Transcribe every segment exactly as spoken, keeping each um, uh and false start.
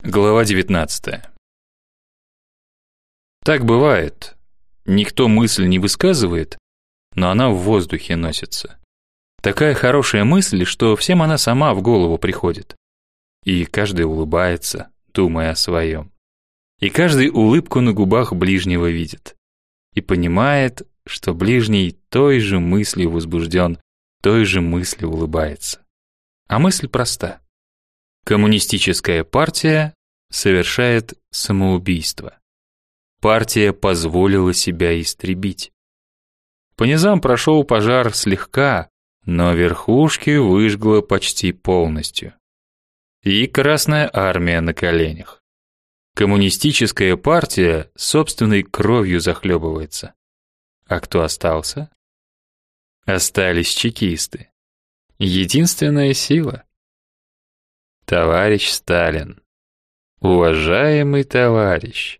Глава девятнадцатая. Так бывает. Никто мысль не высказывает, но она в воздухе носится. Такая хорошая мысль, что всем она сама в голову приходит. И каждый улыбается, думая о своем. И каждый улыбку на губах ближнего видит. И понимает, что ближний той же мыслью возбужден, той же мыслью улыбается. А мысль проста. Коммунистическая партия совершает самоубийство. Партия позволила себя истребить. По низам прошел пожар слегка, но верхушки выжгло почти полностью. И Красная армия на коленях. Коммунистическая партия собственной кровью захлебывается. А кто остался? Остались чекисты. Единственная сила. Товарищ Сталин. Уважаемый товарищ.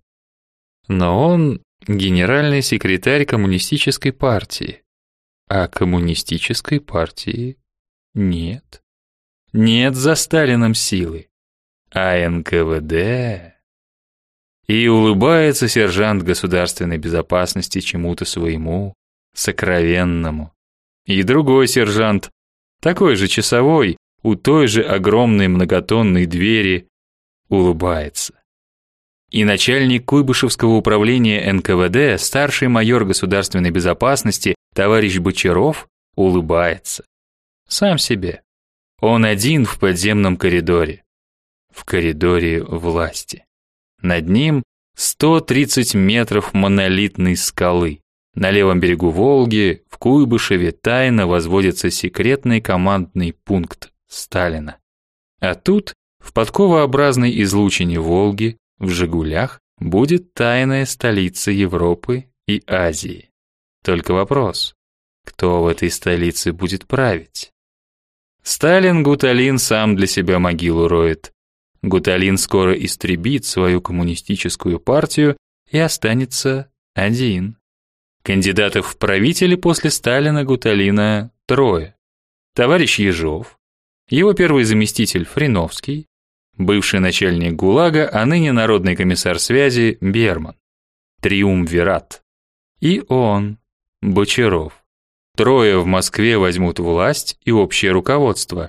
Но он генеральный секретарь коммунистической партии. А коммунистической партии нет. Нет за Сталином силы. А эн ка вэ дэ... И улыбается сержант государственной безопасности чему-то своему, сокровенному. И другой сержант, такой же часовой, у той же огромной многотонной двери, улыбается. И начальник Куйбышевского управления эн ка вэ дэ, старший майор государственной безопасности, товарищ Бочаров, улыбается. Сам себе. Он один в подземном коридоре. В коридоре власти. Над ним сто тридцать метров монолитной скалы. На левом берегу Волги, в Куйбышеве, тайно возводится секретный командный пункт Сталина. А тут, в подковообразной излучине Волги, в Жигулях, будет тайная столица Европы и Азии. Только вопрос, кто в этой столице будет править? Сталин Гуталин сам для себя могилу роет. Гуталин скоро истребит свою коммунистическую партию и останется один. Кандидатов в правители после Сталина Гуталина трое. Товарищ Ежов, его первый заместитель Фриновский, бывший начальник ГУЛАГа, а ныне народный комиссар связи Берман. Триумвират. И он, Бочаров. Трое в Москве возьмут власть и общее руководство.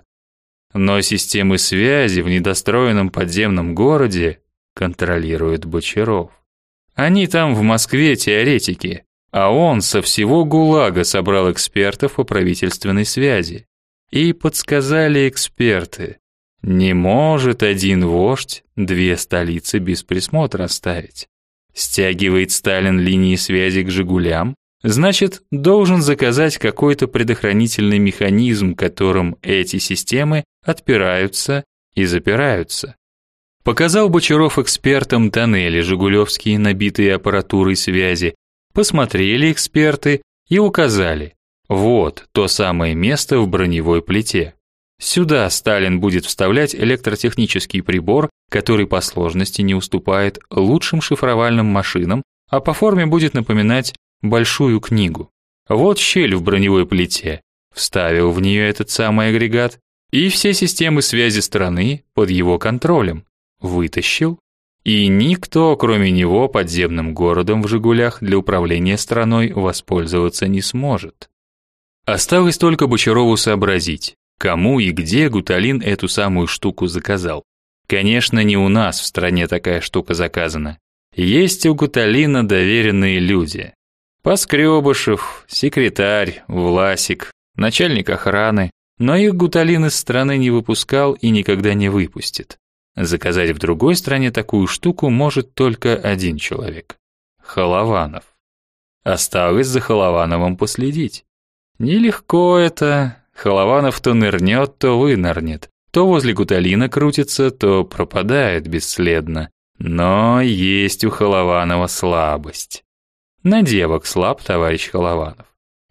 Но системы связи в недостроенном подземном городе контролирует Бочаров. Они там в Москве теоретики, а он со всего ГУЛАГа собрал экспертов по правительственной связи. И подсказали эксперты: не может один вождь две столицы без присмотра оставить. Стягивает Сталин линии связи к Жигулям, значит, должен заказать какой-то предохранительный механизм, которым эти системы отпираются и запираются. Показал Бочаров экспертам тоннели жигулевские, набитые аппаратурой связи. Посмотрели эксперты и указали: вот то самое место в броневой плите. Сюда Сталин будет вставлять электротехнический прибор, который по сложности не уступает лучшим шифровальным машинам, а по форме будет напоминать большую книгу. Вот щель в броневой плите. Вставил в нее этот самый агрегат, и все системы связи страны под его контролем. Вытащил, и никто, кроме него, подземным городом в Жигулях для управления страной воспользоваться не сможет. Осталось только Бочарову сообразить, кому и где Гуталин эту самую штуку заказал. Конечно, не у нас в стране такая штука заказана. Есть у Гуталина доверенные люди. Поскребышев, секретарь, Власик, начальник охраны, но их Гуталин из страны не выпускал и никогда не выпустит. Заказать в другой стране такую штуку может только один человек — Холованов. Осталось за Холовановым последить. Нелегко это. Холованов то нырнет, то вынырнет, то возле Гуталина крутится, то пропадает бесследно. Но есть у Холованова слабость. На девок слаб товарищ Холованов.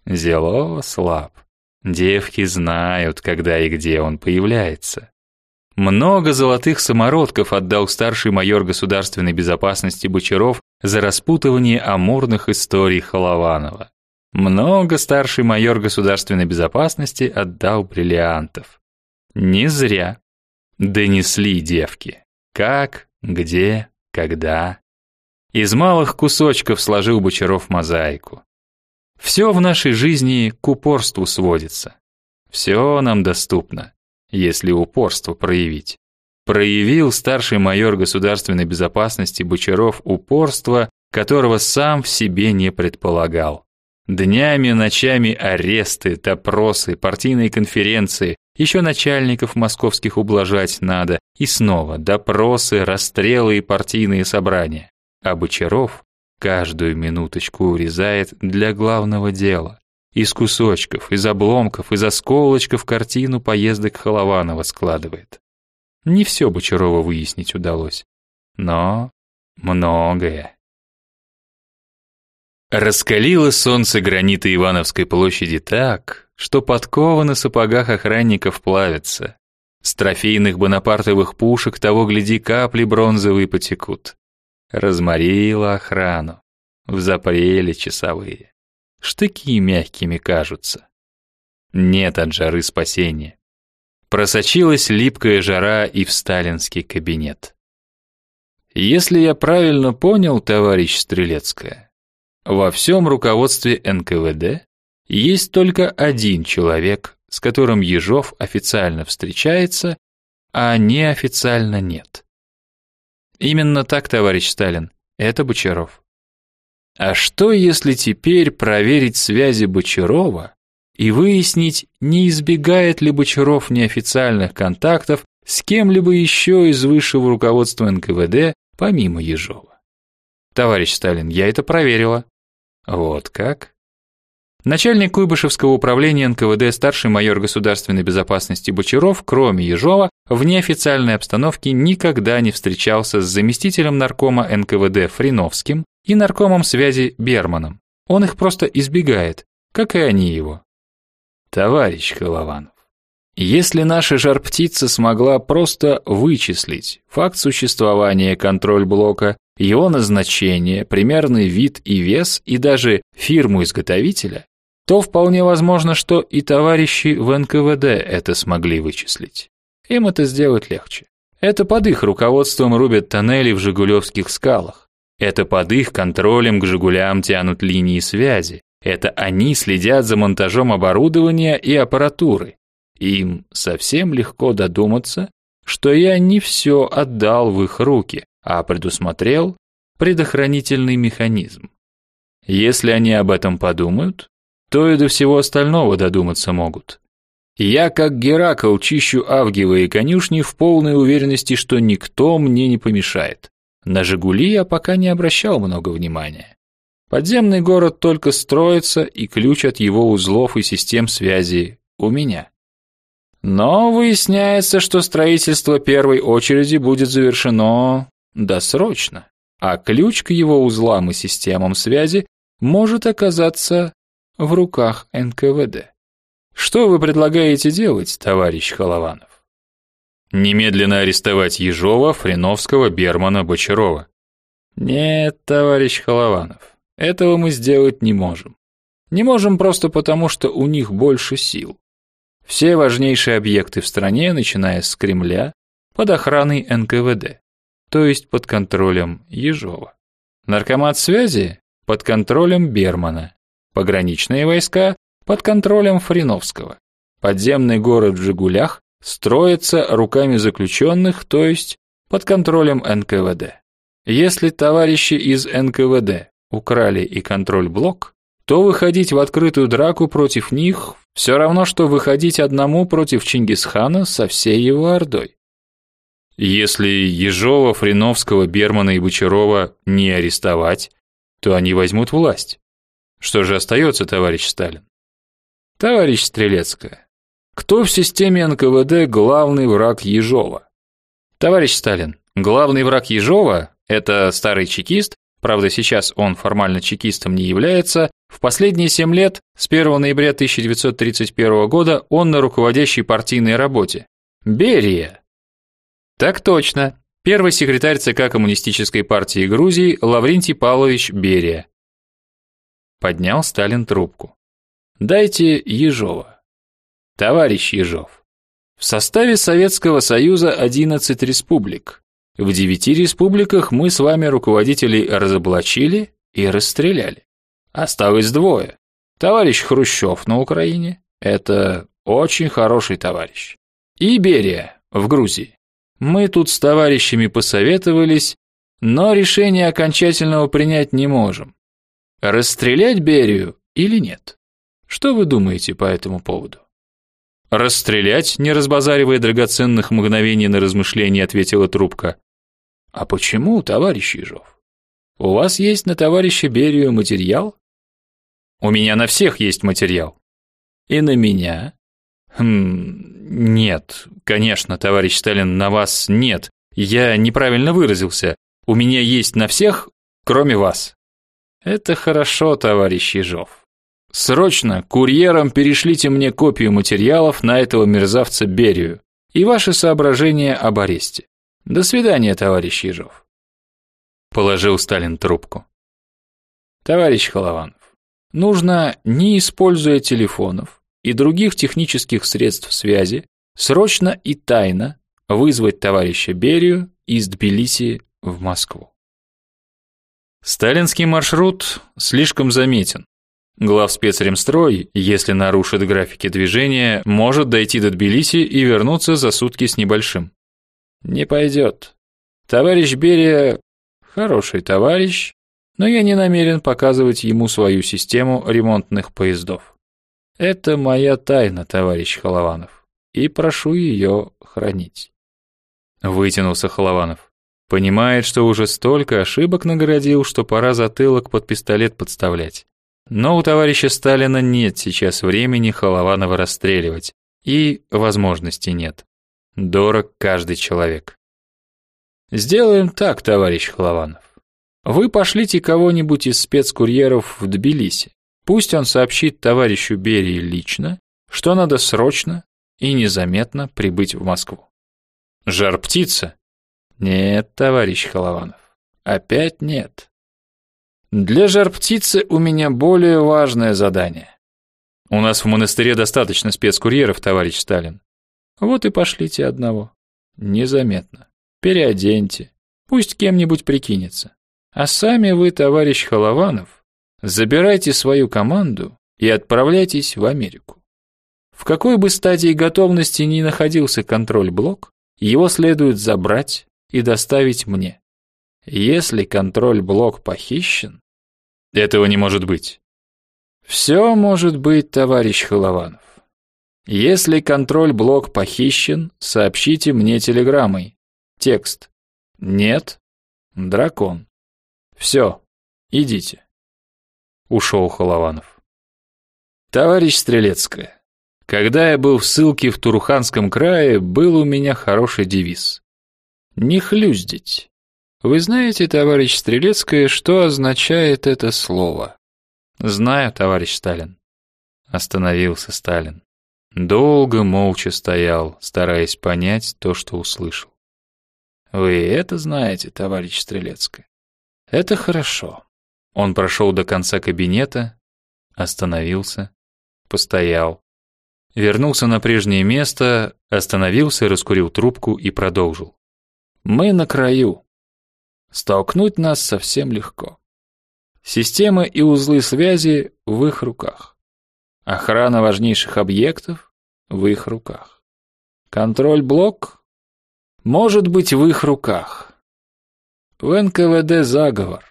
Зело слаб. Девки знают, когда и где он появляется. Много золотых самородков отдал старший майор государственной безопасности Бочаров за распутывание амурных историй Холованова. Много старший майор государственной безопасности отдал бриллиантов. Не зря. Донесли девки. Как Где, когда? Из малых кусочков сложил Бочаров мозаику. Все в нашей жизни к упорству сводится. Все нам доступно, если упорство проявить. Проявил старший майор государственной безопасности Бочаров упорство, которого сам в себе не предполагал. Днями, ночами аресты, допросы, партийные конференции, еще начальников московских ублажать надо, и снова допросы, расстрелы и партийные собрания. А Бочаров каждую минуточку урезает для главного дела. Из кусочков, из обломков, из осколочков картину поездок Холованова складывает. Не все Бочарова выяснить удалось, но многое. Раскалило солнце граниты Ивановской площади так, что подковы на сапогах охранников плавятся. С трофейных бонапартовых пушек того гляди капли бронзовые потекут. Разморило охрану, взапрели часовые. Штыки мягкими кажутся. Нет от жары спасения. Просочилась липкая жара и в сталинский кабинет. Если я правильно понял, товарищ Стрелецкая, во всем руководстве эн ка вэ дэ есть только один человек, с которым Ежов официально встречается, а неофициально нет. Именно так, товарищ Сталин, это Бочаров. А что, если теперь проверить связи Бочарова и выяснить, не избегает ли Бочаров неофициальных контактов с кем-либо еще из высшего руководства эн ка вэ дэ, помимо Ежова? Товарищ Сталин, я это проверила. Вот как? Начальник Куйбышевского управления эн ка вэ дэ старший майор государственной безопасности Бочаров, кроме Ежова, в неофициальной обстановке никогда не встречался с заместителем наркома эн ка вэ дэ Фриновским и наркомом связи Берманом. Он их просто избегает, как и они его. Товарищ Холованов, если наша жар-птица смогла просто вычислить факт существования контроль-блока, его назначение, примерный вид и вес и даже фирму-изготовителя, то вполне возможно, что и товарищи в эн ка вэ дэ это смогли вычислить. Им это сделать легче. Это под их руководством рубят тоннели в Жигулевских скалах. Это под их контролем к Жигулям тянут линии связи. Это они следят за монтажом оборудования и аппаратуры. Им совсем легко додуматься, что я не все отдал в их руки, а предусмотрел предохранительный механизм. Если они об этом подумают, то и до всего остального додуматься могут. Я, как Геракл, чищу авгиевые конюшни в полной уверенности, что никто мне не помешает. На «Жигули» я пока не обращал много внимания. Подземный город только строится, и ключ от его узлов и систем связи у меня. Но выясняется, что строительство первой очереди будет завершено досрочно, а ключ к его узлам и системам связи может оказаться в руках эн ка вэ дэ. Что вы предлагаете делать, товарищ Холованов? Немедленно арестовать Ежова, Фриновского, Бермана, Бочарова. Нет, товарищ Холованов, этого мы сделать не можем. Не можем просто потому, что у них больше сил. Все важнейшие объекты в стране, начиная с Кремля, под охраной эн ка вэ дэ, то есть под контролем Ежова. Наркомат связи под контролем Бермана. Пограничные войска под контролем Фриновского. Подземный город в Жигулях строится руками заключенных, то есть под контролем эн ка вэ дэ. Если товарищи из эн ка вэ дэ украли и контроль-блок, то выходить в открытую драку против них все равно, что выходить одному против Чингисхана со всей его ордой. Если Ежова, Фриновского, Бермана и Бочарова не арестовать, то они возьмут власть. Что же остается, товарищ Сталин? Товарищ Стрелецкая, кто в системе эн ка вэ дэ главный враг Ежова? Товарищ Сталин, главный враг Ежова – это старый чекист, правда сейчас он формально чекистом не является, в последние семь лет, с первого ноября тысяча девятьсот тридцать первого года, он на руководящей партийной работе. Берия. Так точно. Первый секретарь ЦК Коммунистической партии Грузии Лаврентий Павлович Берия. Поднял Сталин трубку. Дайте Ежова. Товарищ Ежов, в составе Советского Союза одиннадцать республик. В девяти республиках мы с вами руководителей разоблачили и расстреляли. Осталось двое. Товарищ Хрущев на Украине – это очень хороший товарищ. И Берия в Грузии. Мы тут с товарищами посоветовались, но решение окончательного принять не можем. Расстрелять Берию или нет? Что вы думаете по этому поводу? Расстрелять, не разбазаривая драгоценных мгновений на размышления, ответила трубка. А почему, товарищ Ежов? У вас есть на товарища Берию материал? У меня на всех есть материал. И на меня? Хм, нет, конечно, товарищ Сталин, на вас нет. Я неправильно выразился. У меня есть на всех, кроме вас. Это хорошо, товарищ Ежов. Срочно курьером перешлите мне копию материалов на этого мерзавца Берию и ваши соображения об аресте. До свидания, товарищ Ежов. Положил Сталин трубку. Товарищ Холованов, нужно, не используя телефонов и других технических средств связи, срочно и тайно вызвать товарища Берию из Тбилиси в Москву. Сталинский маршрут слишком заметен. Главспецремстрой, если нарушит графики движения, может дойти до Тбилиси и вернуться за сутки с небольшим. Не пойдет. Товарищ Берия хороший товарищ, но я не намерен показывать ему свою систему ремонтных поездов. Это моя тайна, товарищ Холованов, и прошу ее хранить. Вытянулся Холованов. Понимает, что уже столько ошибок нагородил, что пора затылок под пистолет подставлять. Но у товарища Сталина нет сейчас времени Холованова расстреливать, и возможности нет. Дорог каждый человек. Сделаем так, товарищ Холованов. Вы пошлите кого-нибудь из спецкурьеров в Тбилиси. Пусть он сообщит товарищу Берии лично, что надо срочно и незаметно прибыть в Москву. Жар-птица? Нет, товарищ Холованов, опять нет. Для жар-птицы у меня более важное задание. У нас в монастыре достаточно спецкурьеров, товарищ Сталин. Вот и пошлите одного. Незаметно. Переоденьте. Пусть кем-нибудь прикинется. А сами вы, товарищ Холованов, забирайте свою команду и отправляйтесь в Америку. В какой бы стадии готовности ни находился контроль-блок, его следует забрать и доставить мне. Если контроль-блок похищен... Этого не может быть. Все может быть, товарищ Холованов. Если контроль-блок похищен, сообщите мне телеграммой. Текст. Нет. Дракон. Все. Идите. Ушел Холованов. Товарищ Стрелецкая, когда я был в ссылке в Туруханском крае, был у меня хороший девиз. Не хлюздить. Вы знаете, товарищ Стрелецкая, что означает это слово? Знаю, товарищ Сталин. Остановился Сталин. Долго молча стоял, стараясь понять то, что услышал. Вы это знаете, товарищ Стрелецкая? Это хорошо. Он прошел до конца кабинета, остановился, постоял, вернулся на прежнее место, остановился, раскурил трубку и продолжил. Мы на краю. Столкнуть нас совсем легко. Системы и узлы связи в их руках. Охрана важнейших объектов в их руках. Контроль-блок может быть в их руках. В эн ка вэ дэ заговор.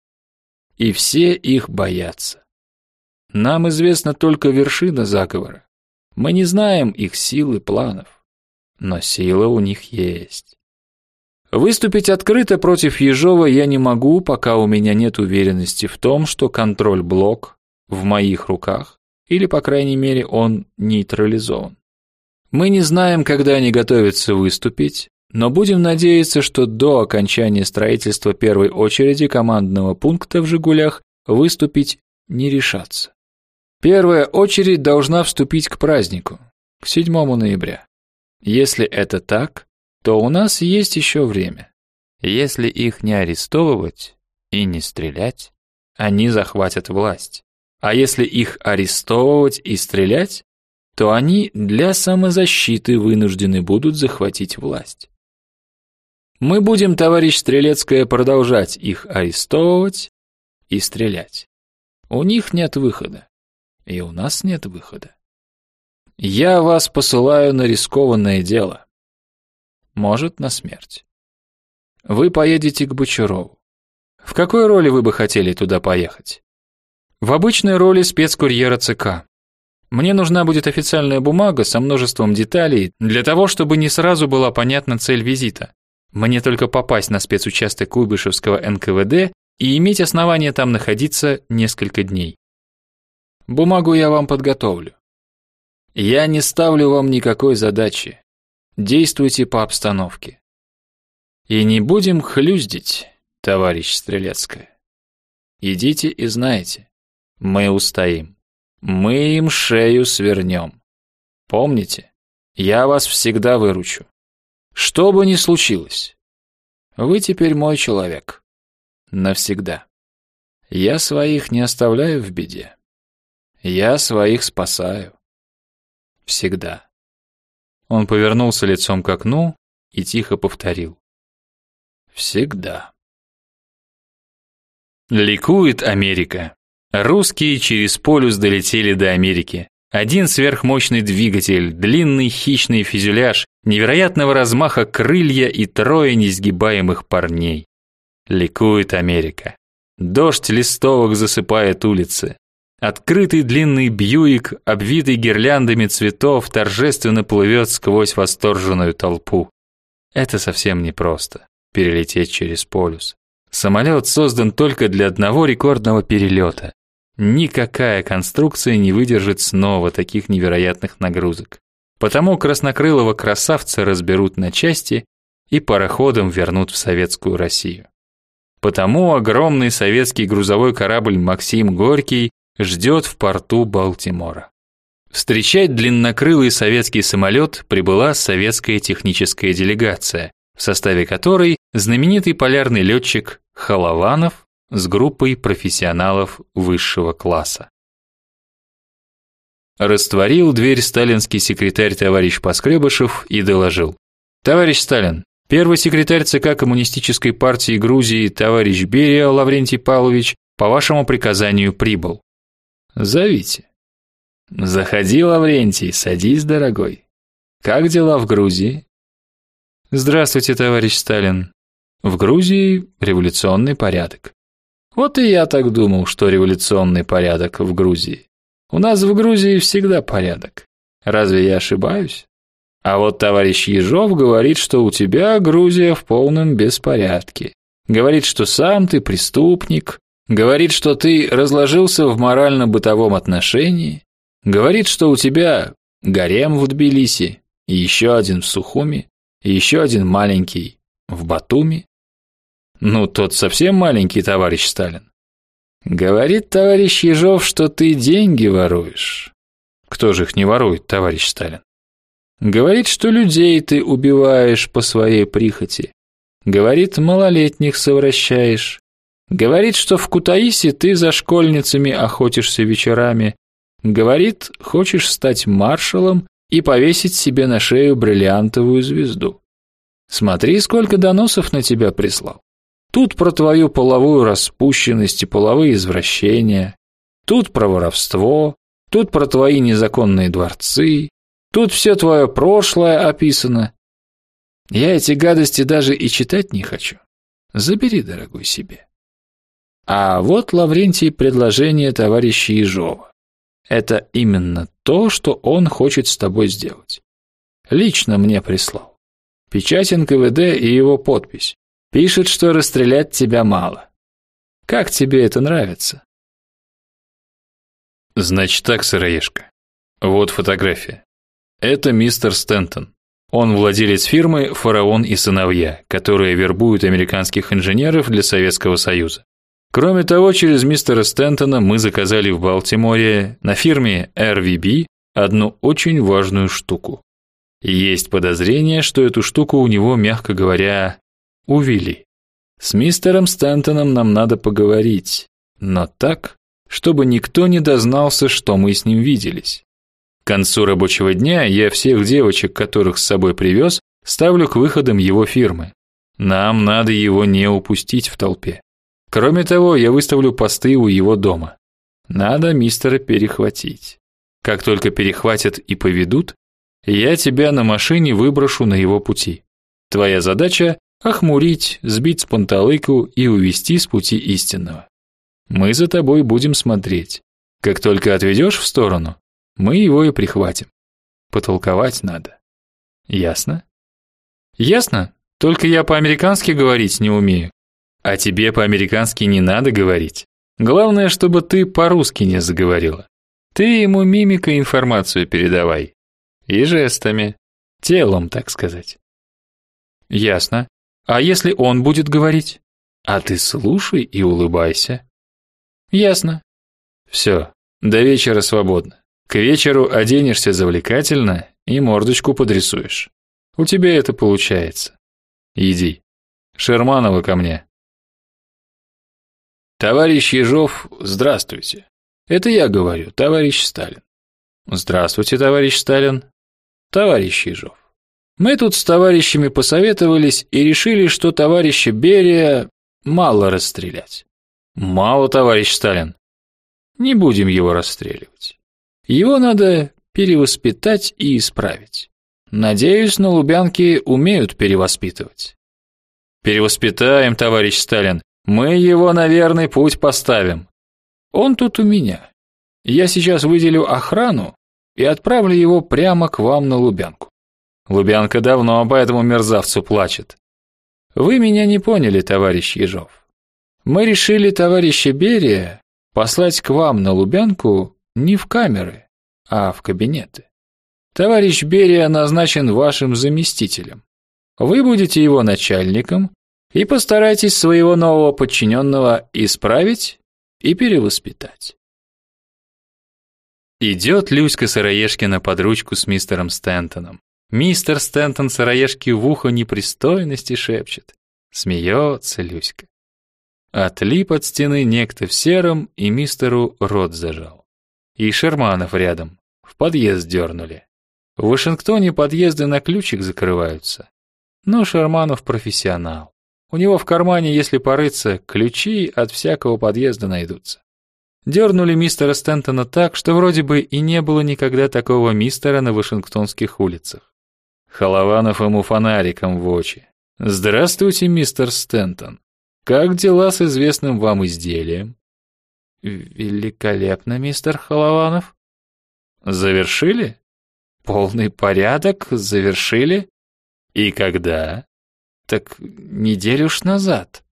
И все их боятся. Нам известна только вершина заговора. Мы не знаем их сил и планов. Но сила у них есть. Выступить открыто против Ежова я не могу, пока у меня нет уверенности в том, что контроль-блок в моих руках, или, по крайней мере, он нейтрализован. Мы не знаем, когда они готовятся выступить, но будем надеяться, что до окончания строительства первой очереди командного пункта в «Жигулях» выступить не решатся. Первая очередь должна вступить к празднику, к седьмому ноября. Если это так, то у нас есть еще время. Если их не арестовывать и не стрелять, они захватят власть. А если их арестовывать и стрелять, то они для самозащиты вынуждены будут захватить власть. Мы будем, товарищ Стрелецкая, продолжать их арестовывать и стрелять. У них нет выхода, и у нас нет выхода. Я вас посылаю на рискованное дело. Может, на смерть. Вы поедете к Бочарову. В какой роли вы бы хотели туда поехать? В обычной роли спецкурьера ЦК. Мне нужна будет официальная бумага со множеством деталей для того, чтобы не сразу была понятна цель визита. Мне только попасть на спецучасток Куйбышевского эн ка вэ дэ и иметь основание там находиться несколько дней. Бумагу я вам подготовлю. Я не ставлю вам никакой задачи. Действуйте по обстановке. И не будем хлюздить, товарищ Стрелецкая. Идите и знайте, мы устоим. Мы им шею свернем. Помните, я вас всегда выручу. Что бы ни случилось, вы теперь мой человек. Навсегда. Я своих не оставляю в беде. Я своих спасаю. Всегда. Он повернулся лицом к окну и тихо повторил. Всегда. Ликует Америка. Русские через полюс долетели до Америки. Один сверхмощный двигатель, длинный хищный фюзеляж, невероятного размаха крылья и трое несгибаемых парней. Ликует Америка. Дождь листовок засыпает улицы. Открытый длинный Бьюик, обвитый гирляндами цветов, торжественно плывет сквозь восторженную толпу. Это совсем непросто – перелететь через полюс. Самолет создан только для одного рекордного перелета. Никакая конструкция не выдержит снова таких невероятных нагрузок. Потому краснокрылого красавца разберут на части и пароходом вернут в советскую Россию. Потому огромный советский грузовой корабль «Максим Горький» ждет в порту Балтимора. Встречать длиннокрылый советский самолет прибыла советская техническая делегация, в составе которой знаменитый полярный летчик Холованов с группой профессионалов высшего класса. Растворил дверь сталинский секретарь товарищ Поскребышев и доложил. Товарищ Сталин, первый секретарь ЦК Коммунистической партии Грузии товарищ Берия Лаврентий Павлович по вашему приказанию прибыл. Зовите. Заходи, Лаврентий, садись, дорогой. Как дела в Грузии? Здравствуйте, товарищ Сталин. В Грузии революционный порядок. Вот и я так думал, что революционный порядок в Грузии. У нас в Грузии всегда порядок. Разве я ошибаюсь? А вот товарищ Ежов говорит, что у тебя Грузия в полном беспорядке. Говорит, что сам ты преступник. Говорит, что ты разложился в морально-бытовом отношении. Говорит, что у тебя гарем в Тбилиси, и еще один в Сухуми, и еще один маленький в Батуми. Ну, тот совсем маленький, товарищ Сталин. Говорит товарищ Ежов, что ты деньги воруешь. Кто же их не ворует, товарищ Сталин? Говорит, что людей ты убиваешь по своей прихоти. Говорит, малолетних совращаешь. Говорит, что в Кутаиси ты за школьницами охотишься вечерами. Говорит, хочешь стать маршалом и повесить себе на шею бриллиантовую звезду. Смотри, сколько доносов на тебя прислал. Тут про твою половую распущенность и половые извращения, тут про воровство, тут про твои незаконные дворцы, тут все твое прошлое описано. Я эти гадости даже и читать не хочу. Забери, дорогой, себе. А вот, Лаврентий, предложение товарища Ежова. Это именно то, что он хочет с тобой сделать. Лично мне прислал. Печать эн ка вэ дэ и его подпись. Пишет, что расстрелять тебя мало. Как тебе это нравится? Значит так, сыроежка. Вот фотография. Это мистер Стентон. Он владелец фирмы «Фараон и сыновья», которая вербует американских инженеров для Советского Союза. Кроме того, через мистера Стентона мы заказали в Балтиморе на фирме эр ви би одну очень важную штуку. Есть подозрение, что эту штуку у него, мягко говоря, увели. С мистером Стентоном нам надо поговорить, но так, чтобы никто не дознался, что мы с ним виделись. К концу рабочего дня я всех девочек, которых с собой привез, ставлю к выходам его фирмы. Нам надо его не упустить в толпе. Кроме того, я выставлю посты у его дома. Надо мистера перехватить. Как только перехватят и поведут, я тебя на машине выброшу на его пути. Твоя задача — охмурить, сбить с панталыку и увести с пути истинного. Мы за тобой будем смотреть. Как только отведешь в сторону, мы его и прихватим. Потолковать надо. Ясно? Ясно? Только я по-американски говорить не умею. А тебе по-американски не надо говорить. Главное, чтобы ты по-русски не заговорила. Ты ему мимикой информацию передавай. И жестами. Телом, так сказать. Ясно. А если он будет говорить? А ты слушай и улыбайся. Ясно. Все, до вечера свободно. К вечеру оденешься завлекательно и мордочку подрисуешь. У тебя это получается. Иди. Шерманова ко мне. Товарищ Ежов, здравствуйте. Это я говорю, товарищ Сталин. Здравствуйте, товарищ Сталин. Товарищ Ежов. Мы тут с товарищами посоветовались и решили, что товарища Берия мало расстрелять. Мало, товарищ Сталин. Не будем его расстреливать. Его надо перевоспитать и исправить. Надеюсь, на Лубянке умеют перевоспитывать. Перевоспитаем, товарищ Сталин. Мы его на верный путь поставим. Он тут у меня. Я сейчас выделю охрану и отправлю его прямо к вам на Лубянку. Лубянка давно по этому мерзавцу плачет. Вы меня не поняли, товарищ Ежов. Мы решили товарища Берия послать к вам на Лубянку не в камеры, а в кабинеты. Товарищ Берия назначен вашим заместителем. Вы будете его начальником и постарайтесь своего нового подчиненного исправить и перевоспитать. Идет Люська Сыроежкина под ручку с мистером Стентоном. Мистер Стентон Сыроежке в ухо непристойности шепчет. Смеется Люська. Отлип от стены некто в сером и мистеру рот зажал. И Шерманов рядом. В подъезд дернули. В Вашингтоне подъезды на ключик закрываются. Но Шерманов профессионал. У него в кармане, если порыться, ключи от всякого подъезда найдутся. Дернули мистера Стентона так, что вроде бы и не было никогда такого мистера на вашингтонских улицах. Холованов ему фонариком в очи. «Здравствуйте, мистер Стентон. Как дела с известным вам изделием?» «Великолепно, мистер Холованов». «Завершили?» «Полный порядок, завершили». «И когда?» «Так неделю ж назад».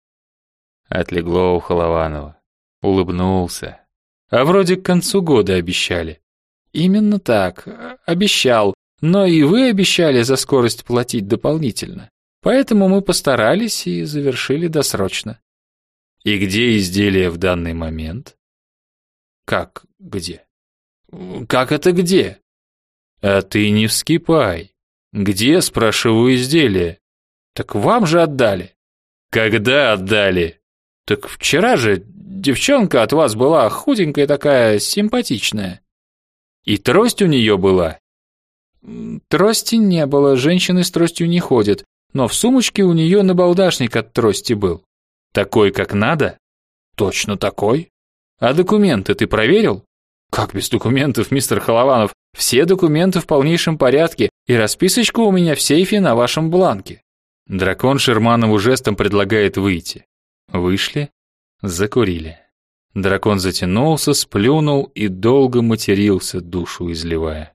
Отлегло у Холованова. Улыбнулся. «А вроде к концу года обещали». «Именно так, обещал. Но и вы обещали за скорость платить дополнительно. Поэтому мы постарались и завершили досрочно». «И где изделие в данный момент?» «Как где?» «Как это где?» «А ты не вскипай. Где, спрашиваю, изделие?» «Так вам же отдали». «Когда отдали?» «Так вчера же девчонка от вас была худенькая такая, симпатичная». «И трость у нее была?» «Трости не было, женщины с тростью не ходят, но в сумочке у нее набалдашник от трости был». «Такой, как надо?» «Точно такой». «А документы ты проверил?» «Как без документов, мистер Холованов? Все документы в полнейшем порядке, и расписочка у меня в сейфе на вашем бланке». Дракон Шерманову жестом предлагает выйти. Вышли, закурили. Дракон затянулся, сплюнул и долго матерился, душу изливая.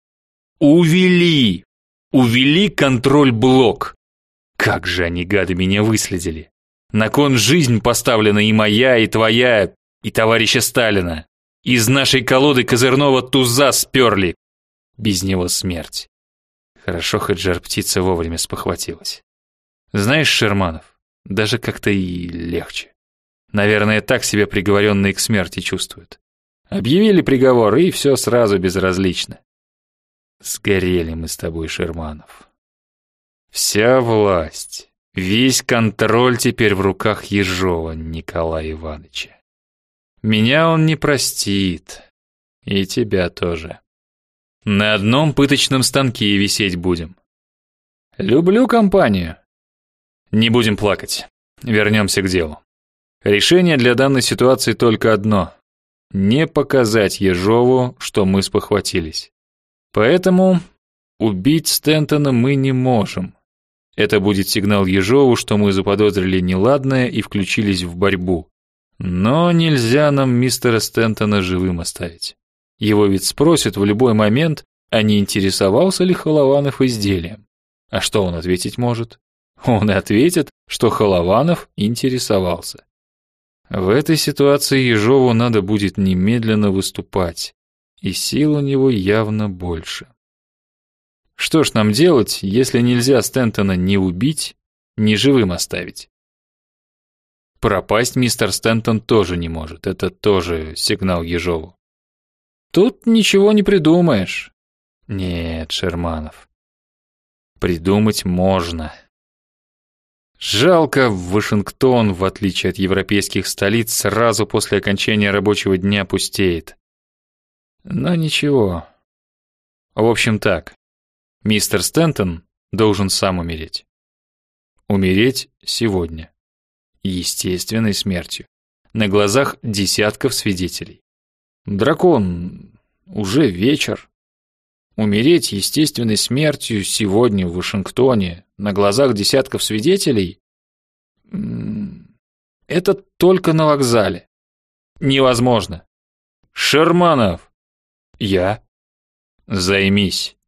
«Увели! Увели контроль-блок! Как же они, гады, меня выследили! На кон жизнь поставлена и моя, и твоя, и товарища Сталина! Из нашей колоды козырного туза сперли! Без него смерть!» Хорошо, хоть жар-птица вовремя спохватилась. Знаешь, Шерманов, даже как-то и легче. Наверное, так себя приговоренные к смерти чувствуют. Объявили приговор, и все сразу безразлично. Сгорели мы с тобой, Шерманов. Вся власть, весь контроль теперь в руках Ежова Николая Ивановича. Меня он не простит, и тебя тоже. На одном пыточном станке висеть будем. Люблю компанию. Не будем плакать. Вернемся к делу. Решение для данной ситуации только одно: не показать Ежову, что мы спохватились. Поэтому убить Стентона мы не можем. Это будет сигнал Ежову, что мы заподозрили неладное и включились в борьбу. Но нельзя нам мистера Стентона живым оставить. Его ведь спросят в любой момент, а не интересовался ли Холованов изделием. А что он ответить может? Он и ответит, что Холованов интересовался. В этой ситуации Ежову надо будет немедленно выступать, и сил у него явно больше. Что ж нам делать, если нельзя Стентона ни убить, ни живым оставить? Пропасть мистер Стентон тоже не может, это тоже сигнал Ежову. Тут ничего не придумаешь. Нет, Шерманов. Придумать можно. Жалко, Вашингтон, в отличие от европейских столиц, сразу после окончания рабочего дня пустеет. Но ничего. В общем так, мистер Стентон должен сам умереть. Умереть сегодня. Естественной смертью. На глазах десятков свидетелей. Дракон, уже вечер. Умереть естественной смертью сегодня в Вашингтоне на глазах десятков свидетелей — это только на вокзале. Невозможно. Шерманов! Я? Займись.